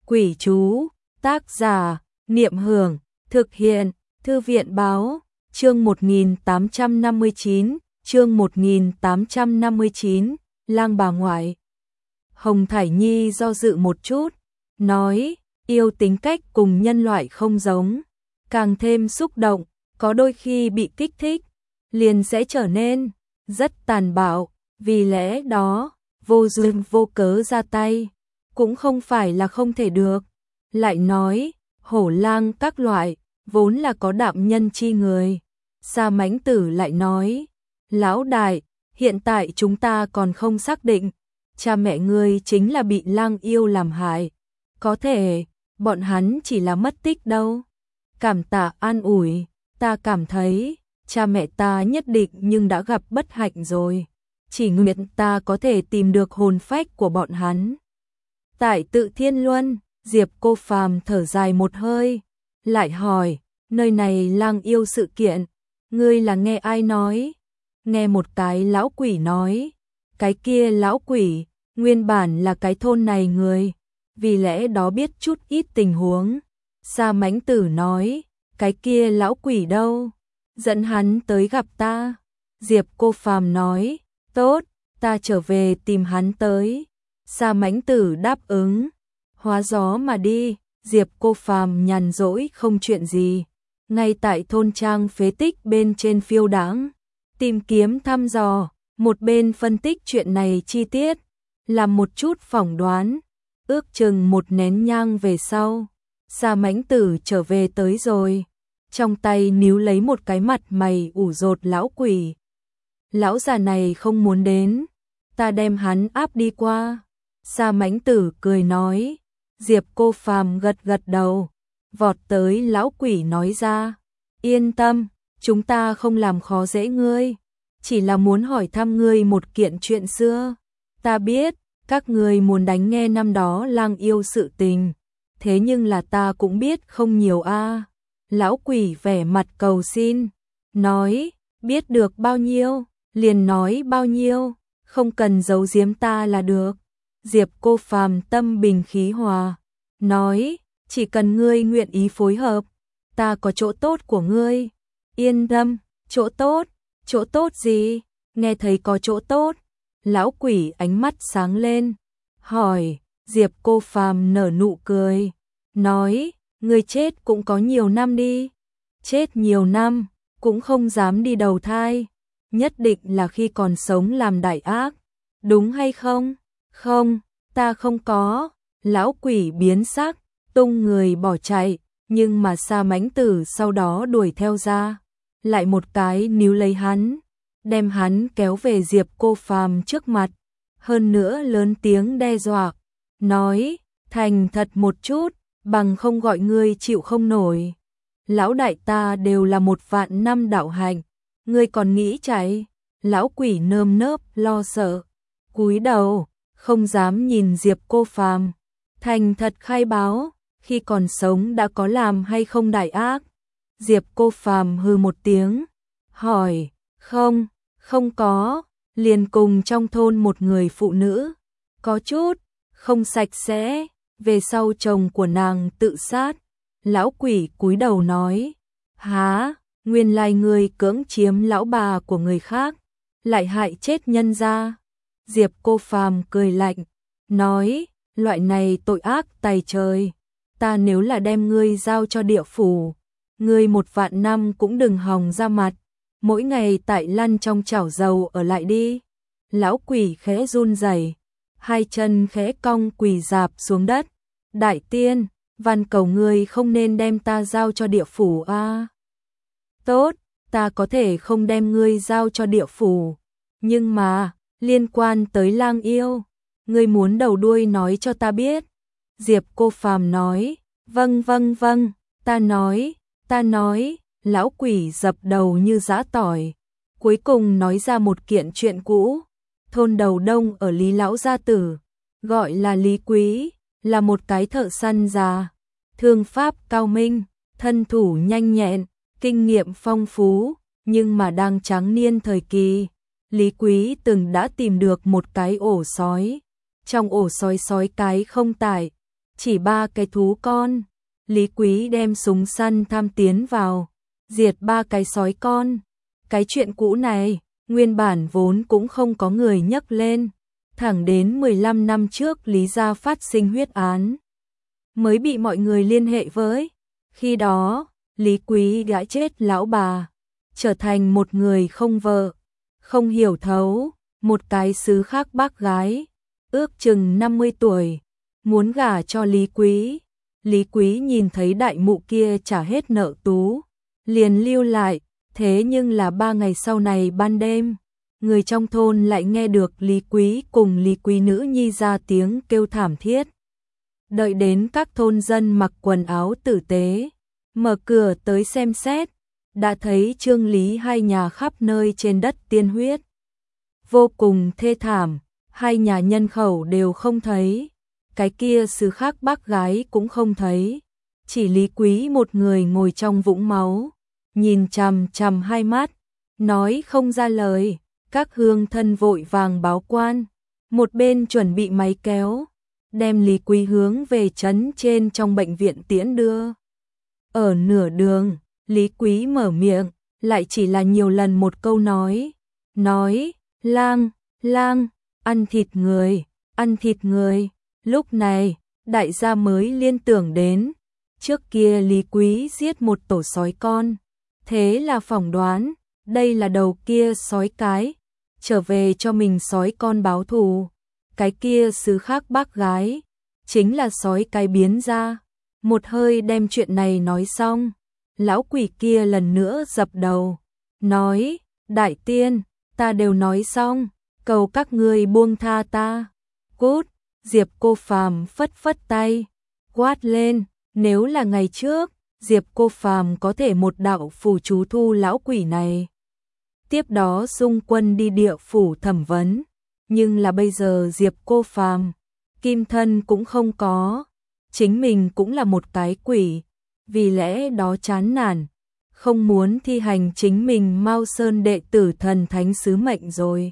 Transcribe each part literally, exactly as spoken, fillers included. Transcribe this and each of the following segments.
Quỷ chú, tác giả, Niệm Hưởng, thực hiện, Thư viện báo, chương một nghìn tám trăm năm mươi chín, chương một nghìn tám trăm năm mươi chín, lang bà ngoại. Hồng Thải Nhi do dự một chút, nói, yêu tính cách cùng nhân loại không giống, càng thêm xúc động, có đôi khi bị kích thích, liền sẽ trở nên rất tàn bạo, vì lẽ đó, vô duyên vô cớ ra tay, cũng không phải là không thể được. Lại nói, hổ lang các loại, vốn là có đạm nhân chi người. Sa Mãnh Tử lại nói, lão đại, hiện tại chúng ta còn không xác định, cha mẹ ngươi chính là bị lang yêu làm hại. Có thể, bọn hắn chỉ là mất tích đâu. Cảm tạ an ủi, ta cảm thấy, cha mẹ ta nhất định nhưng đã gặp bất hạnh rồi. Chỉ nguyện ta có thể tìm được hồn phách của bọn hắn. Tại Tự Thiên Luân, Diệp Cô Phàm thở dài một hơi, lại hỏi, nơi này lang yêu sự kiện, ngươi là nghe ai nói? Nghe một cái lão quỷ nói, cái kia lão quỷ, nguyên bản là cái thôn này người, vì lẽ đó biết chút ít tình huống. Sa Mãnh Tử nói, cái kia lão quỷ đâu? Dẫn hắn tới gặp ta. Diệp Cô Phàm nói, tốt, ta trở về tìm hắn tới. Sa Mãnh Tử đáp ứng, hóa gió mà đi. Diệp Cô Phàm nhàn rỗi không chuyện gì, ngay tại thôn trang phế tích bên trên phiêu đãng, tìm kiếm thăm dò, một bên phân tích chuyện này chi tiết, làm một chút phỏng đoán. Ước chừng một nén nhang về sau, Sa Mãnh Tử trở về tới rồi, trong tay níu lấy một cái mặt mày ủ rột lão quỷ. Lão già này không muốn đến, ta đem hắn áp đi qua. Sa Mãnh Tử cười nói. Diệp Cô Phàm gật gật đầu, vọt tới lão quỷ nói ra, yên tâm, chúng ta không làm khó dễ ngươi, chỉ là muốn hỏi thăm ngươi một kiện chuyện xưa. Ta biết, các ngươi muốn đánh nghe năm đó lang yêu sự tình, thế nhưng là ta cũng biết không nhiều a. Lão quỷ vẻ mặt cầu xin, nói, biết được bao nhiêu, liền nói bao nhiêu, không cần giấu giếm ta là được. Diệp Cô Phàm tâm bình khí hòa, nói, chỉ cần ngươi nguyện ý phối hợp, ta có chỗ tốt của ngươi. Yên tâm, chỗ tốt, chỗ tốt gì? Nghe thấy có chỗ tốt, lão quỷ ánh mắt sáng lên, hỏi. Diệp Cô Phàm nở nụ cười, nói, ngươi chết cũng có nhiều năm đi. Chết nhiều năm, cũng không dám đi đầu thai, nhất định là khi còn sống làm đại ác, đúng hay không? Không, ta không có. Lão quỷ biến sắc, tung người bỏ chạy, nhưng mà Sa Mãnh Tử sau đó đuổi theo ra, lại một cái níu lấy hắn, đem hắn kéo về Diệp Cô Phàm trước mặt, hơn nữa lớn tiếng đe dọa, nói, thành thật một chút, bằng không gọi ngươi chịu không nổi. Lão đại ta đều là một vạn năm đạo hạnh, ngươi còn nghĩ chạy? Lão quỷ nơm nớp lo sợ, cúi đầu, không dám nhìn Diệp Cô Phàm, thành thật khai báo, khi còn sống đã có làm hay không đại ác. Diệp Cô Phàm hừ một tiếng, hỏi, không, không có, liền cùng trong thôn một người phụ nữ, có chút, không sạch sẽ, về sau chồng của nàng tự sát. Lão quỷ cúi đầu nói, há, nguyên lai ngươi cưỡng chiếm lão bà của người khác, lại hại chết nhân gia. Diệp Cô Phàm cười lạnh, nói, loại này tội ác tày trời, ta nếu là đem ngươi giao cho địa phủ, ngươi một vạn năm cũng đừng hòng ra mặt, mỗi ngày tại lăn trong chảo dầu ở lại đi. Lão quỷ khẽ run rẩy, hai chân khẽ cong quỳ rạp xuống đất, đại tiên, van cầu ngươi không nên đem ta giao cho địa phủ a. À. Tốt, ta có thể không đem ngươi giao cho địa phủ, nhưng mà liên quan tới lang yêu, ngươi muốn đầu đuôi nói cho ta biết. Diệp Cô Phàm nói, vâng vâng vâng, ta nói, ta nói. Lão quỷ dập đầu như giã tỏi, cuối cùng nói ra một kiện chuyện cũ. Thôn Đầu Đông ở Lý Lão Gia Tử, gọi là Lý Quý, là một cái thợ săn già, thương pháp cao minh, thân thủ nhanh nhẹn, kinh nghiệm phong phú, nhưng mà đang tráng niên thời kỳ, Lý Quý từng đã tìm được một cái ổ sói. Trong ổ sói sói cái không tải, chỉ ba cái thú con. Lý Quý đem súng săn tham tiến vào, diệt ba cái sói con. Cái chuyện cũ này, nguyên bản vốn cũng không có người nhắc lên. Thẳng đến mười lăm năm trước Lý gia phát sinh huyết án, mới bị mọi người liên hệ với. Khi đó, Lý Quý đã chết lão bà, trở thành một người không vợ, không hiểu thấu, một cái xứ khác bác gái, ước chừng năm mươi tuổi, muốn gả cho Lý Quý. Lý Quý nhìn thấy đại mụ kia trả hết nợ tú, liền lưu lại, thế nhưng là ba ngày sau này ban đêm, người trong thôn lại nghe được Lý Quý cùng Lý Quý nữ nhi ra tiếng kêu thảm thiết. Đợi đến các thôn dân mặc quần áo tử tế, mở cửa tới xem xét, đã thấy Trương Lý hai nhà khắp nơi trên đất tiên huyết. Vô cùng thê thảm, hai nhà nhân khẩu đều không thấy, cái kia xứ khác bác gái cũng không thấy, chỉ Lý Quý một người ngồi trong vũng máu, nhìn chằm chằm hai mắt, nói không ra lời. Các hương thân vội vàng báo quan, một bên chuẩn bị máy kéo, đem Lý Quý hướng về trấn trên trong bệnh viện tiễn đưa. Ở nửa đường, Lý Quý mở miệng, lại chỉ là nhiều lần một câu nói, nói, lang, lang, ăn thịt người, ăn thịt người. Lúc này, đại gia mới liên tưởng đến, trước kia Lý Quý giết một tổ sói con, thế là phỏng đoán, đây là đầu kia sói cái, trở về cho mình sói con báo thù. Cái kia xứ khác bác gái, chính là sói cái biến ra. Một hơi đem chuyện này nói xong, lão quỷ kia lần nữa dập đầu, nói, đại tiên, ta đều nói xong, cầu các ngươi buông tha ta. Cút. Diệp Cô Phàm phất phất tay, quát lên, nếu là ngày trước, Diệp Cô Phàm có thể một đạo phù chú thu lão quỷ này. Tiếp đó xung quân đi địa phủ thẩm vấn, nhưng là bây giờ Diệp Cô Phàm, kim thân cũng không có, chính mình cũng là một cái quỷ, vì lẽ đó chán nản, không muốn thi hành chính mình Mao Sơn đệ tử thần thánh sứ mệnh rồi.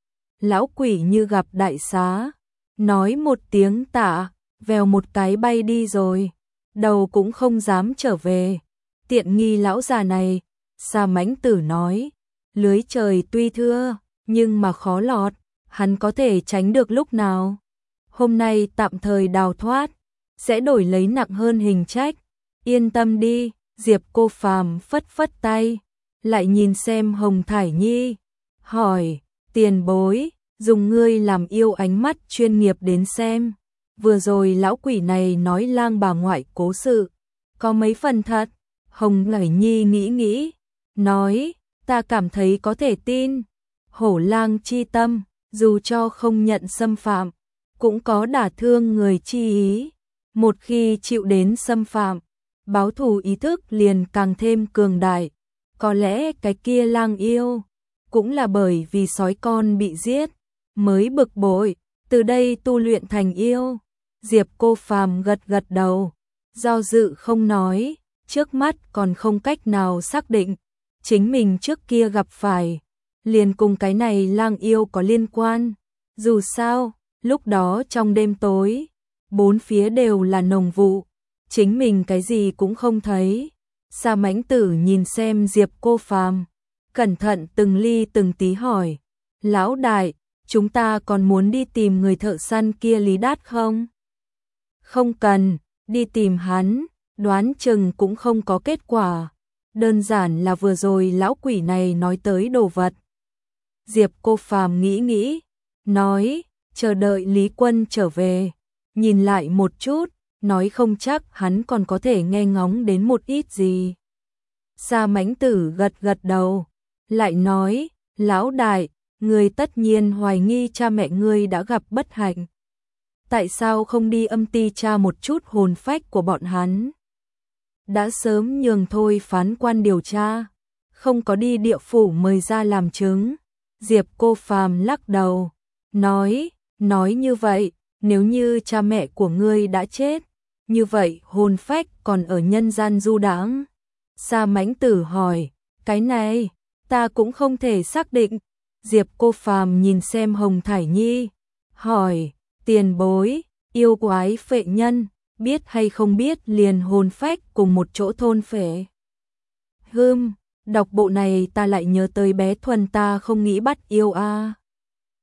Lão quỷ như gặp đại xá, nói một tiếng tạ, vèo một cái bay đi rồi, đầu cũng không dám trở về. Tiện nghi lão già này, Sa Mãnh Tử nói, lưới trời tuy thưa, nhưng mà khó lọt, hắn có thể tránh được lúc nào. Hôm nay tạm thời đào thoát, sẽ đổi lấy nặng hơn hình trách. Yên tâm đi, Diệp Cô Phàm phất phất tay, lại nhìn xem Hồng Thải Nhi, hỏi, tiền bối, dùng ngươi làm yêu ánh mắt chuyên nghiệp đến xem. Vừa rồi lão quỷ này nói lang bà ngoại cố sự, có mấy phần thật. Hồng Thải Nhi nghĩ nghĩ, nói, ta cảm thấy có thể tin. Hổ lang chi tâm, dù cho không nhận xâm phạm, cũng có đả thương người chi ý. Một khi chịu đến xâm phạm, báo thù ý thức liền càng thêm cường đại. Có lẽ cái kia lang yêu, cũng là bởi vì sói con bị giết, mới bực bội, từ đây tu luyện thành yêu. Diệp Cô Phàm gật gật đầu, do dự không nói, trước mắt còn không cách nào xác định, chính mình trước kia gặp phải, liền cùng cái này lang yêu có liên quan. Dù sao, lúc đó trong đêm tối, bốn phía đều là nồng vụ, chính mình cái gì cũng không thấy. Sa Mãnh Tử nhìn xem Diệp Cô Phàm, cẩn thận từng ly từng tí hỏi, lão đại, chúng ta còn muốn đi tìm người thợ săn kia Lý Đát không? Không cần, đi tìm hắn, đoán chừng cũng không có kết quả. Đơn giản là vừa rồi lão quỷ này nói tới đồ vật. Diệp Cô Phàm nghĩ nghĩ, nói, chờ đợi Lý Quân trở về, nhìn lại một chút, nói không chắc hắn còn có thể nghe ngóng đến một ít gì. Sa Mãnh Tử gật gật đầu, lại nói, lão đại, người tất nhiên hoài nghi cha mẹ ngươi đã gặp bất hạnh. Tại sao không đi âm ti tra một chút hồn phách của bọn hắn? Đã sớm nhường thôi phán quan điều tra, không có đi địa phủ mời ra làm chứng. Diệp Cô Phàm lắc đầu, nói, nói như vậy, nếu như cha mẹ của ngươi đã chết, như vậy hồn phách còn ở nhân gian du đãng. Sa Mãnh Tử hỏi, cái này, ta cũng không thể xác định. Diệp Cô Phàm nhìn xem Hồng Thải Nhi, hỏi, tiền bối, yêu quái phệ nhân, biết hay không biết liền hồn phách cùng một chỗ thôn phệ. Hưm, đọc bộ này ta lại nhớ tới bé Thuần ta không nghĩ bắt yêu a.